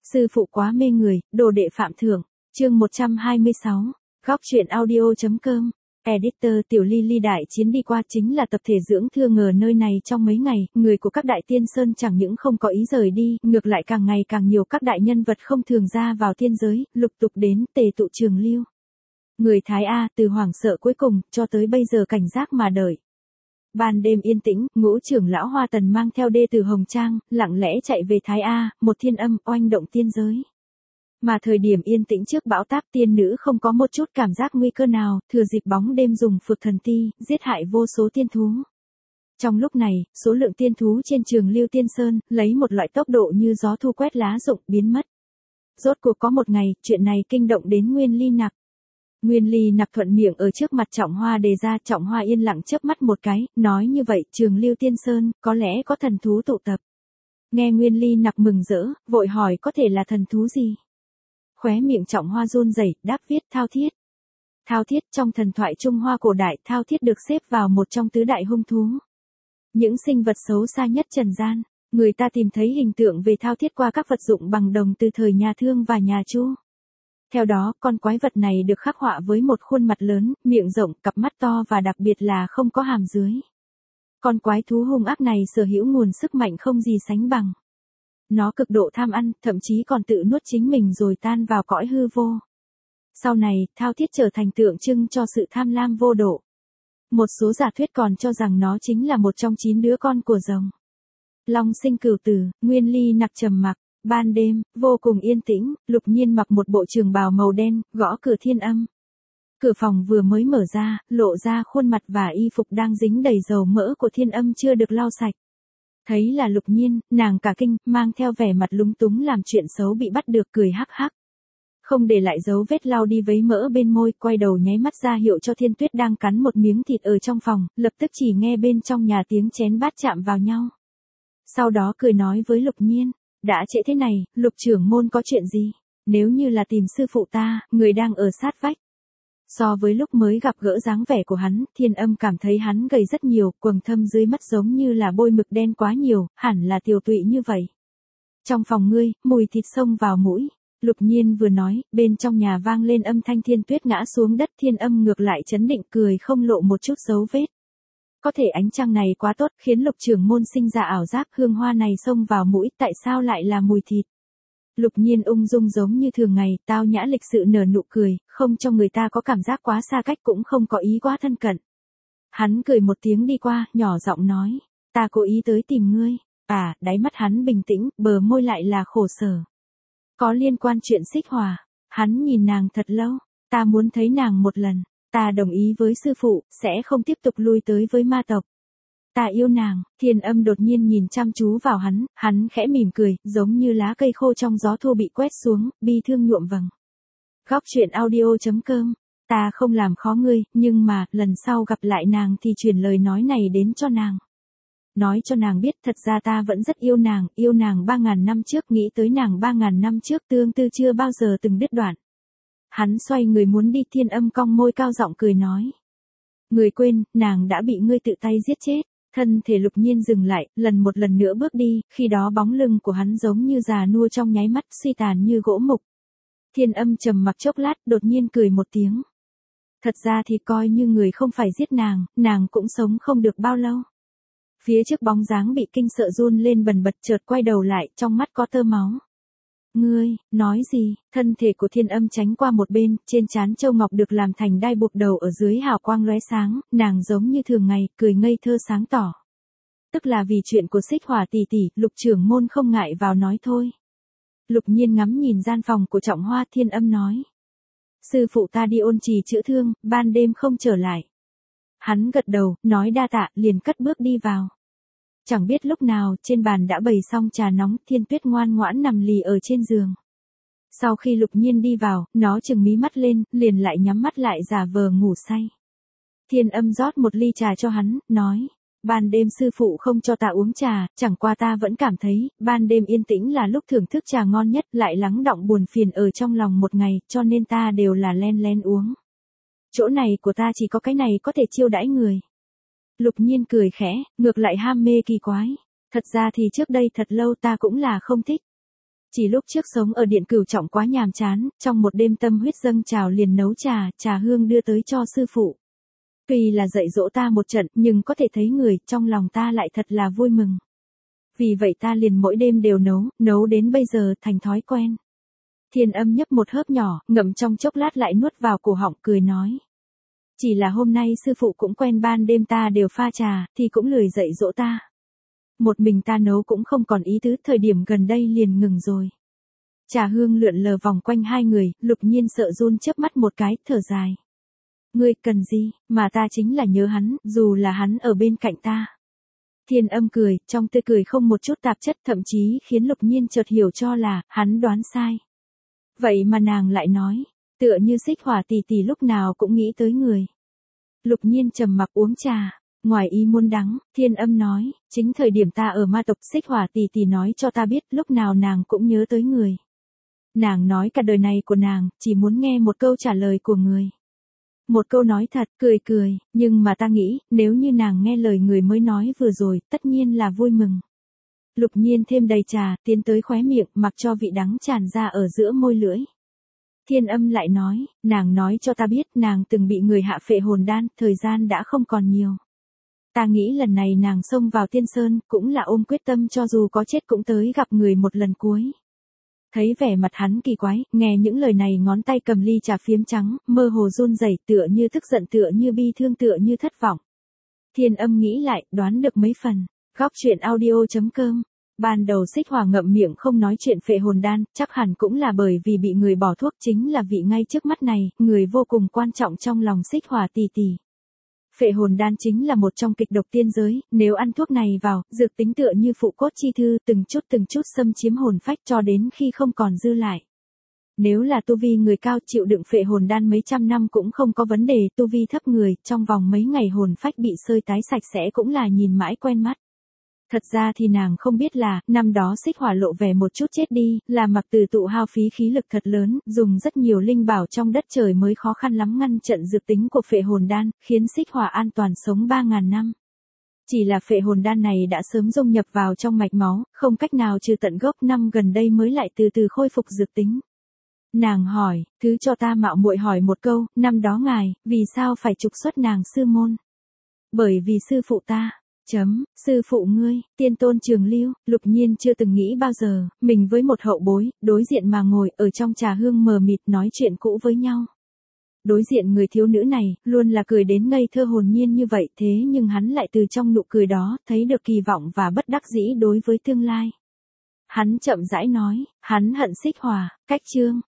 Sư phụ quá mê người, đồ đệ phạm thượng, chương 126, góc truyện audio.com, editor Tiểu Ly Ly đại chiến đi qua chính là tập thể dưỡng thương ngờ nơi này trong mấy ngày, người của các đại tiên sơn chẳng những không có ý rời đi, ngược lại càng ngày càng nhiều các đại nhân vật không thường ra vào tiên giới, lục tục đến tề tụ trường lưu. Người Thái A từ hoảng sợ cuối cùng, cho tới bây giờ cảnh giác mà đợi. Ban đêm yên tĩnh, Ngũ trưởng lão Hoa Tần mang theo đê từ Hồng Trang, lặng lẽ chạy về Thái A, một thiên âm oanh động tiên giới. Mà thời điểm yên tĩnh trước bão táp tiên nữ không có một chút cảm giác nguy cơ nào, thừa dịp bóng đêm dùng phược thần ti, giết hại vô số tiên thú. Trong lúc này, số lượng tiên thú trên trường lưu tiên sơn, lấy một loại tốc độ như gió thu quét lá rụng biến mất. Rốt cuộc có một ngày, chuyện này kinh động đến Nguyên Ly Nặc. Nguyên Ly Nặc thuận miệng ở trước mặt Trọng Hoa đề ra, Trọng Hoa yên lặng chớp mắt một cái, nói như vậy, trường lưu tiên sơn, có lẽ có thần thú tụ tập. Nghe Nguyên Ly Nặc mừng rỡ, vội hỏi có thể là thần thú gì? Khóe miệng Trọng Hoa run rẩy, đáp viết Thao Thiết. Thao Thiết trong thần thoại Trung Hoa cổ đại, Thao Thiết được xếp vào một trong tứ đại hung thú. Những sinh vật xấu xa nhất trần gian, người ta tìm thấy hình tượng về Thao Thiết qua các vật dụng bằng đồng từ thời nhà Thương và nhà Chu. Theo đó, con quái vật này được khắc họa với một khuôn mặt lớn, miệng rộng, cặp mắt to và đặc biệt là không có hàm dưới. Con quái thú hung ác này sở hữu nguồn sức mạnh không gì sánh bằng. Nó cực độ tham ăn, thậm chí còn tự nuốt chính mình rồi tan vào cõi hư vô. Sau này, Thao Thiết trở thành tượng trưng cho sự tham lam vô độ. Một số giả thuyết còn cho rằng nó chính là một trong 9 đứa con của rồng. Long sinh cửu tử, Nguyên Ly Nặc trầm mặc. Ban đêm, vô cùng yên tĩnh, Lục Nhiên mặc một bộ trường bào màu đen, gõ cửa thiên âm. Cửa phòng vừa mới mở ra, lộ ra khuôn mặt và y phục đang dính đầy dầu mỡ của thiên âm chưa được lau sạch. Thấy là Lục Nhiên, nàng cả kinh, mang theo vẻ mặt lúng túng làm chuyện xấu bị bắt được, cười hắc hắc. Không để lại dấu vết lau đi vấy mỡ bên môi, quay đầu nháy mắt ra hiệu cho Thiên Tuyết đang cắn một miếng thịt ở trong phòng, lập tức chỉ nghe bên trong nhà tiếng chén bát chạm vào nhau. Sau đó cười nói với Lục Nhiên. Đã trễ thế này, Lục trưởng môn có chuyện gì? Nếu như là tìm sư phụ ta, người đang ở sát vách. So với lúc mới gặp gỡ dáng vẻ của hắn, Thiên Âm cảm thấy hắn gầy rất nhiều, quầng thâm dưới mắt giống như là bôi mực đen quá nhiều, hẳn là tiều tụy như vậy. Trong phòng ngươi, mùi thịt xông vào mũi. Lục Nhiên vừa nói, bên trong nhà vang lên âm thanh Thiên Tuyết ngã xuống đất, Thiên Âm ngược lại trấn định cười không lộ một chút dấu vết. Có thể ánh trăng này quá tốt, khiến Lục trưởng môn sinh ra ảo giác, hương hoa này xông vào mũi, tại sao lại là mùi thịt? Lục Nhiên ung dung giống như thường ngày, tao nhã lịch sự nở nụ cười, không cho người ta có cảm giác quá xa cách cũng không có ý quá thân cận. Hắn cười một tiếng đi qua, nhỏ giọng nói, ta cố ý tới tìm ngươi. Đáy mắt hắn bình tĩnh, bờ môi lại là khổ sở. Có liên quan chuyện Xích Hỏa. Hắn nhìn nàng thật lâu, ta muốn thấy nàng một lần. Ta đồng ý với sư phụ, sẽ không tiếp tục lui tới với ma tộc. Ta yêu nàng. Thiên Âm đột nhiên nhìn chăm chú vào hắn khẽ mỉm cười, giống như lá cây khô trong gió thu bị quét xuống, bi thương nhuộm vầng. Góc truyện audio.com, ta không làm khó ngươi, nhưng mà, lần sau gặp lại nàng thì truyền lời nói này đến cho nàng. Nói cho nàng biết thật ra ta vẫn rất yêu nàng 3.000 năm trước, nghĩ tới nàng 3.000 năm trước tương tư chưa bao giờ từng đứt đoạn. Hắn xoay người muốn đi, Thiên Âm cong môi cao giọng cười nói. Người quên, nàng đã bị ngươi tự tay giết chết. Thân thể Lục Nhiên dừng lại, một lần nữa bước đi, khi đó bóng lưng của hắn giống như già nua trong nháy mắt, suy tàn như gỗ mục. Thiên Âm trầm mặc chốc lát, đột nhiên cười một tiếng. Thật ra thì coi như người không phải giết nàng cũng sống không được bao lâu. Phía trước bóng dáng bị kinh sợ run lên bần bật, chợt quay đầu lại, trong mắt có tơ máu. Ngươi, nói gì? Thân thể của Thiên Âm tránh qua một bên, trên trán châu ngọc được làm thành đai buộc đầu ở dưới hào quang lóe sáng, nàng giống như thường ngày, cười ngây thơ sáng tỏ. Tức là vì chuyện của Xích Hỏa tỷ tỷ, Lục trưởng môn không ngại vào nói thôi. Lục Nhiên ngắm nhìn gian phòng của Trọng Hoa, Thiên Âm nói. Sư phụ ta đi ôn trì chữa thương, ban đêm không trở lại. Hắn gật đầu, nói đa tạ, liền cất bước đi vào. Chẳng biết lúc nào, trên bàn đã bày xong trà nóng, Thiên Tuyết ngoan ngoãn nằm lì ở trên giường. Sau khi Lục Nhiên đi vào, nó chừng mí mắt lên, liền lại nhắm mắt lại giả vờ ngủ say. Thiên Âm rót một ly trà cho hắn, nói, ban đêm sư phụ không cho ta uống trà, chẳng qua ta vẫn cảm thấy, ban đêm yên tĩnh là lúc thưởng thức trà ngon nhất, lại lắng đọng buồn phiền ở trong lòng một ngày, cho nên ta đều là len lén uống. Chỗ này của ta chỉ có cái này có thể chiêu đãi người. Lục Nhiên cười khẽ, ngược lại ham mê kỳ quái. Thật ra thì trước đây thật lâu ta cũng là không thích. Chỉ lúc trước sống ở Điện Cửu Trọng quá nhàm chán, trong một đêm tâm huyết dâng trào liền nấu trà hương đưa tới cho sư phụ. Tuy là dạy dỗ ta một trận, nhưng có thể thấy người, trong lòng ta lại thật là vui mừng. Vì vậy ta liền mỗi đêm đều nấu đến bây giờ thành thói quen. Thiên Âm nhấp một hớp nhỏ, ngậm trong chốc lát lại nuốt vào cổ họng cười nói. Chỉ là hôm nay sư phụ cũng quen ban đêm ta đều pha trà, thì cũng lười dạy dỗ ta. Một mình ta nấu cũng không còn ý tứ, thời điểm gần đây liền ngừng rồi. Trà hương lượn lờ vòng quanh hai người, Lục Nhiên sợ run chớp mắt một cái, thở dài. Ngươi cần gì, mà ta chính là nhớ hắn, dù là hắn ở bên cạnh ta. Thiên Âm cười, trong tươi cười không một chút tạp chất, thậm chí khiến Lục Nhiên chợt hiểu cho là, hắn đoán sai. Vậy mà nàng lại nói, tựa như Xích Hỏa tỷ tỷ lúc nào cũng nghĩ tới người. Lục Nhiên trầm mặc uống trà, ngoài ý muốn đắng, Thiên Âm nói, chính thời điểm ta ở ma tộc, Xích Hỏa tỷ tỷ nói cho ta biết lúc nào nàng cũng nhớ tới người. Nàng nói cả đời này của nàng, chỉ muốn nghe một câu trả lời của người. Một câu nói thật, cười, nhưng mà ta nghĩ, nếu như nàng nghe lời người mới nói vừa rồi, tất nhiên là vui mừng. Lục Nhiên thêm đầy trà, tiến tới khóe miệng, mặc cho vị đắng tràn ra ở giữa môi lưỡi. Thiên Âm lại nói, nàng nói cho ta biết nàng từng bị người hạ phệ hồn đan, thời gian đã không còn nhiều. Ta nghĩ lần này nàng xông vào Tiên Sơn, cũng là ôm quyết tâm cho dù có chết cũng tới gặp người một lần cuối. Thấy vẻ mặt hắn kỳ quái, nghe những lời này ngón tay cầm ly trà phiếm trắng, mơ hồ run rẩy, tựa như tức giận, tựa như bi thương, tựa như thất vọng. Thiên Âm nghĩ lại, đoán được mấy phần. Góc truyện audio.com. Ban đầu Xích Hỏa ngậm miệng không nói chuyện phệ hồn đan, chắc hẳn cũng là bởi vì bị người bỏ thuốc, chính là vị ngay trước mắt này, người vô cùng quan trọng trong lòng Xích Hỏa tỷ tỷ. Phệ hồn đan chính là một trong kịch độc tiên giới, nếu ăn thuốc này vào, dược tính tựa như phụ cốt chi thư, từng chút xâm chiếm hồn phách cho đến khi không còn dư lại. Nếu là tu vi người cao chịu đựng phệ hồn đan mấy trăm năm cũng không có vấn đề, tu vi thấp người, trong vòng mấy ngày hồn phách bị sơi tái sạch sẽ cũng là nhìn mãi quen mắt. Thật ra thì nàng không biết là, năm đó Xích Hỏa lộ vẻ một chút chết đi, là Mặc Từ tụ hao phí khí lực thật lớn, dùng rất nhiều linh bảo trong đất trời mới khó khăn lắm ngăn trận dược tính của phệ hồn đan, khiến Xích Hỏa an toàn sống 3.000 năm. Chỉ là phệ hồn đan này đã sớm dung nhập vào trong mạch máu, không cách nào trừ tận gốc, năm gần đây mới lại từ từ khôi phục dược tính. Nàng hỏi, thứ cho ta mạo muội hỏi một câu, năm đó ngài, vì sao phải trục xuất nàng sư môn? Bởi vì sư phụ ta. Sư phụ ngươi, Tiên Tôn Trường Lưu. Lục Nhiên chưa từng nghĩ bao giờ, mình với một hậu bối, đối diện mà ngồi ở trong trà hương mờ mịt nói chuyện cũ với nhau. Đối diện người thiếu nữ này, luôn là cười đến ngây thơ hồn nhiên như vậy, thế nhưng hắn lại từ trong nụ cười đó, thấy được kỳ vọng và bất đắc dĩ đối với tương lai. Hắn chậm rãi nói, hắn hận Xích Hỏa, cách chương.